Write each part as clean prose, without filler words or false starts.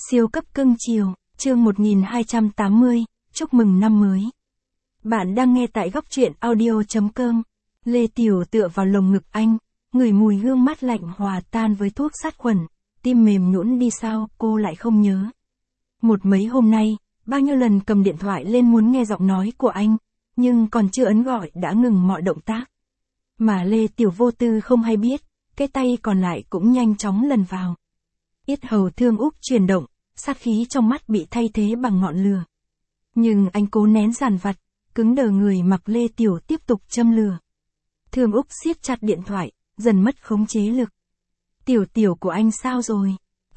Siêu cấp cưng chiều, chương 1280, chúc mừng năm mới. Bạn đang nghe tại góc truyện audio.com. Lê Tiểu tựa vào lồng ngực anh, ngửi mùi hương mát lạnh hòa tan với thuốc sát khuẩn, tim mềm nhũn đi sao cô lại không nhớ. Một mấy hôm nay, bao nhiêu lần cầm điện thoại lên muốn nghe giọng nói của anh, nhưng còn chưa ấn gọi đã ngừng mọi động tác. Mà Lê Tiểu vô tư không hay biết, cái tay còn lại cũng nhanh chóng lần vào. Yết hầu Thương Úc chuyển động, sát khí trong mắt bị thay thế bằng ngọn lửa. Nhưng anh cố nén dằn vặt, cứng đờ người mặc Lê Tiểu tiếp tục châm lửa. Thương Úc siết chặt điện thoại, dần mất khống chế lực. Tiểu của anh sao rồi?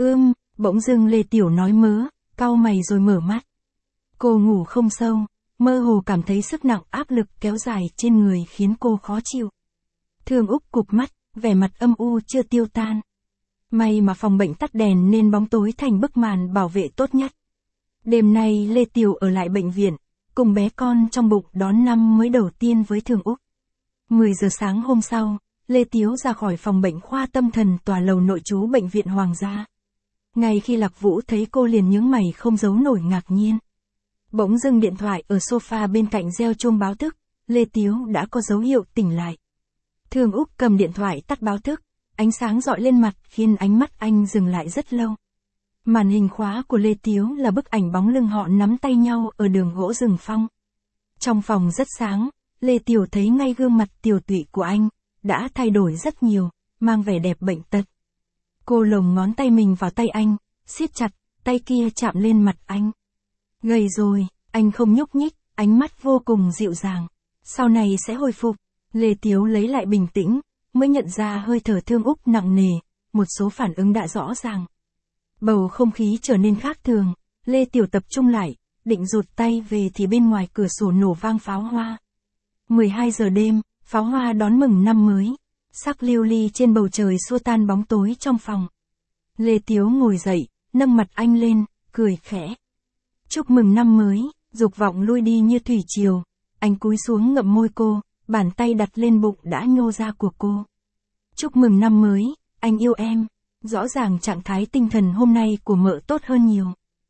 Bỗng dưng Lê Tiểu nói mớ, cau mày rồi mở mắt. Cô ngủ không sâu, mơ hồ cảm thấy sức nặng áp lực kéo dài trên người khiến cô khó chịu. Thương Úc cụp mắt, vẻ mặt âm u chưa tiêu tan. May mà phòng bệnh tắt đèn nên bóng tối thành bức màn bảo vệ tốt nhất. Đêm nay Lê Tiểu ở lại bệnh viện, cùng bé con trong bụng đón năm mới đầu tiên với Thương Úc. 10 giờ sáng hôm sau, Lê Tiếu ra khỏi phòng bệnh khoa tâm thần tòa lầu nội trú bệnh viện Hoàng gia. Ngay khi Lạc Vũ thấy cô liền nhướng mày không giấu nổi ngạc nhiên. Bỗng dưng điện thoại ở sofa bên cạnh reo chuông báo thức, Lê Tiếu đã có dấu hiệu tỉnh lại. Thương Úc cầm điện thoại tắt báo thức, ánh sáng dọi lên mặt khiến ánh mắt anh dừng lại rất lâu. Màn hình khóa của Lê Tiếu là bức ảnh bóng lưng họ nắm tay nhau ở đường gỗ rừng phong. Trong phòng rất sáng, Lê Tiểu thấy ngay gương mặt tiều tụy của anh, đã thay đổi rất nhiều, mang vẻ đẹp bệnh tật. Cô lồng ngón tay mình vào tay anh, siết chặt, tay kia chạm lên mặt anh. Gầy rồi, anh không nhúc nhích, ánh mắt vô cùng dịu dàng. Sau này sẽ hồi phục. Lê Tiếu lấy lại bình tĩnh, mới nhận ra hơi thở Thương Úc nặng nề, một số phản ứng đã rõ ràng. Bầu không khí trở nên khác thường, Lê Tiểu tập trung lại, định rụt tay về thì bên ngoài cửa sổ nổ vang pháo hoa. 12 giờ đêm, pháo hoa đón mừng năm mới, sắc lưu ly trên bầu trời xua tan bóng tối trong phòng. Lê Tiếu ngồi dậy, nâng mặt anh lên, cười khẽ. Chúc mừng năm mới, dục vọng lui đi như thủy triều, anh cúi xuống ngậm môi cô, bàn tay đặt lên bụng đã nhô ra của cô. Chúc mừng năm mới, anh yêu em. Rõ ràng trạng thái tinh thần hôm nay của mợ tốt hơn nhiều.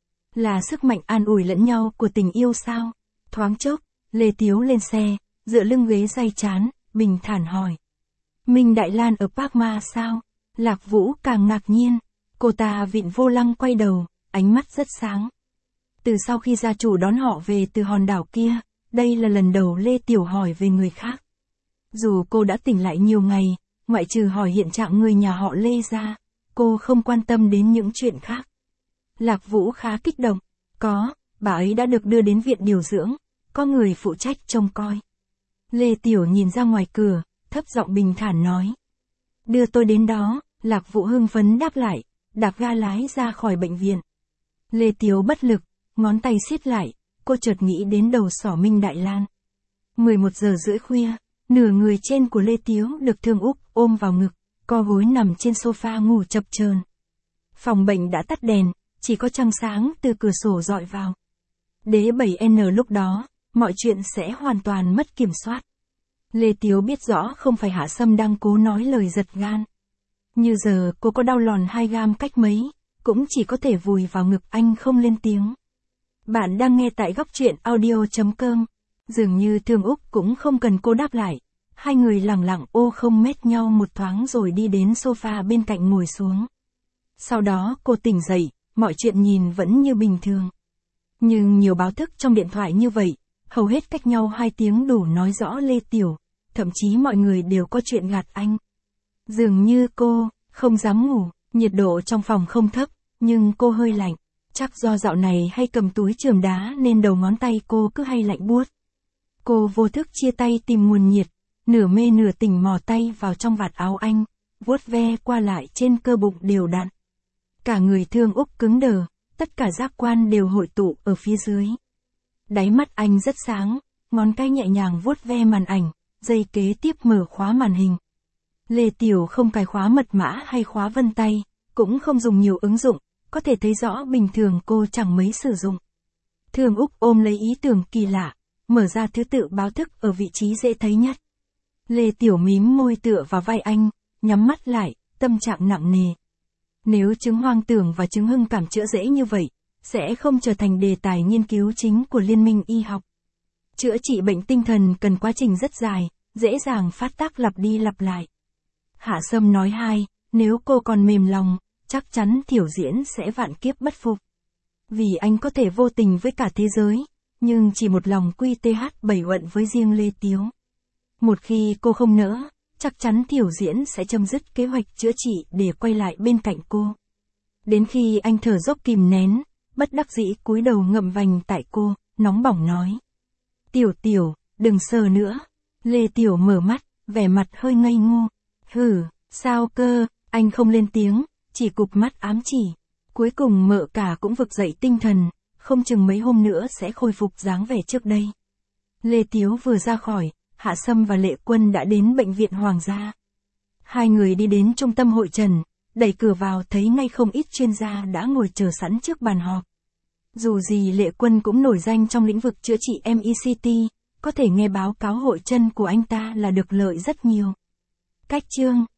Là sức mạnh an ủi lẫn nhau của tình yêu sao? Thoáng chốc, Lê Tiếu lên xe, dựa lưng ghế day chán, bình thản hỏi. Minh Đại Lan ở Park Ma sao? Lạc Vũ càng ngạc nhiên. Cô ta vịn vô lăng quay đầu, ánh mắt rất sáng. Từ sau khi gia chủ đón họ về từ hòn đảo kia, đây là lần đầu Lê Tiểu hỏi về người khác. Dù cô đã tỉnh lại nhiều ngày, ngoại trừ hỏi hiện trạng người nhà họ Lê ra, cô không quan tâm đến những chuyện khác. Lạc Vũ khá kích động. Có, bà ấy đã được đưa đến viện điều dưỡng, có người phụ trách trông coi. Lê Tiểu nhìn ra ngoài cửa, thấp giọng bình thản nói. Đưa tôi đến đó, Lạc Vũ hưng phấn đáp lại, đạp ga lái ra khỏi bệnh viện. Lê Tiếu bất lực, ngón tay siết lại, cô chợt nghĩ đến đầu sỏ Minh Đại Lan. 11 giờ rưỡi khuya, nửa người trên của Lê Tiếu được Thương Úc ôm vào ngực, co gối nằm trên sofa ngủ chập chờn. Phòng bệnh đã tắt đèn, chỉ có trăng sáng từ cửa sổ dọi vào. Đế 7N lúc đó, mọi chuyện sẽ hoàn toàn mất kiểm soát. Lê Tiếu biết rõ không phải Hạ Sâm đang cố nói lời giật gan. Như giờ cô có đau lòn 2 gam cách mấy, cũng chỉ có thể vùi vào ngực anh không lên tiếng. Bạn đang nghe tại góc truyện audio.com. Dường như Thương Úc cũng không cần cô đáp lại. Hai người lặng lặng ô không mét nhau một thoáng rồi đi đến sofa bên cạnh ngồi xuống. Sau đó cô tỉnh dậy, mọi chuyện nhìn vẫn như bình thường. Nhưng nhiều báo thức trong điện thoại như vậy, hầu hết cách nhau 2 tiếng đủ nói rõ Lê Tiểu, thậm chí mọi người đều có chuyện gạt anh. Dường như cô không dám ngủ, nhiệt độ trong phòng không thấp, nhưng cô hơi lạnh. Chắc do dạo này hay cầm túi chườm đá nên đầu ngón tay cô cứ hay lạnh buốt. Cô vô thức chia tay tìm nguồn nhiệt, nửa mê nửa tỉnh mò tay vào trong vạt áo anh, vuốt ve qua lại trên cơ bụng đều đặn. Cả người Thương Úc cứng đờ, tất cả giác quan đều hội tụ ở phía dưới. Đáy mắt anh rất sáng, ngón tay nhẹ nhàng vuốt ve màn ảnh, giây kế tiếp mở khóa màn hình. Lê Tiểu không cài khóa mật mã hay khóa vân tay, cũng không dùng nhiều ứng dụng, có thể thấy rõ bình thường cô chẳng mấy sử dụng. Thương Úc ôm lấy ý tưởng kỳ lạ, mở ra thứ tự báo thức ở vị trí dễ thấy nhất. Lê Tiểu mím môi tựa vào vai anh, nhắm mắt lại, tâm trạng nặng nề. Nếu chứng hoang tưởng và chứng hưng cảm chữa dễ như vậy, sẽ không trở thành đề tài nghiên cứu chính của Liên minh y học. Chữa trị bệnh tinh thần cần quá trình rất dài, dễ dàng phát tác lặp đi lặp lại. Hạ Sâm nói hai, nếu cô còn mềm lòng, chắc chắn Thiểu Diễn sẽ vạn kiếp bất phục. Vì anh có thể vô tình với cả thế giới, nhưng chỉ một lòng QTH7 uận với riêng Lê Tiếu. Một khi cô không nỡ, chắc chắn Thiểu Diễn sẽ chấm dứt kế hoạch chữa trị để quay lại bên cạnh cô. Đến khi anh thở dốc kìm nén, bất đắc dĩ cúi đầu ngậm vành tại cô, nóng bỏng nói. Tiểu, đừng sờ nữa. Lê Tiểu mở mắt, vẻ mặt hơi ngây ngô. Hử, sao cơ, anh không lên tiếng, chỉ cụp mắt ám chỉ. Cuối cùng Mợ Cả cũng vực dậy tinh thần, không chừng mấy hôm nữa sẽ khôi phục dáng vẻ trước đây. Lê Tiếu vừa ra khỏi, Hạ Sâm và Lệ Quân đã đến bệnh viện Hoàng gia. Hai người đi đến trung tâm hội trần, đẩy cửa vào thấy ngay không ít chuyên gia đã ngồi chờ sẵn trước bàn họp. Dù gì Lệ Quân cũng nổi danh trong lĩnh vực chữa trị MECT, có thể nghe báo cáo hội chân của anh ta là được lợi rất nhiều. Cách chương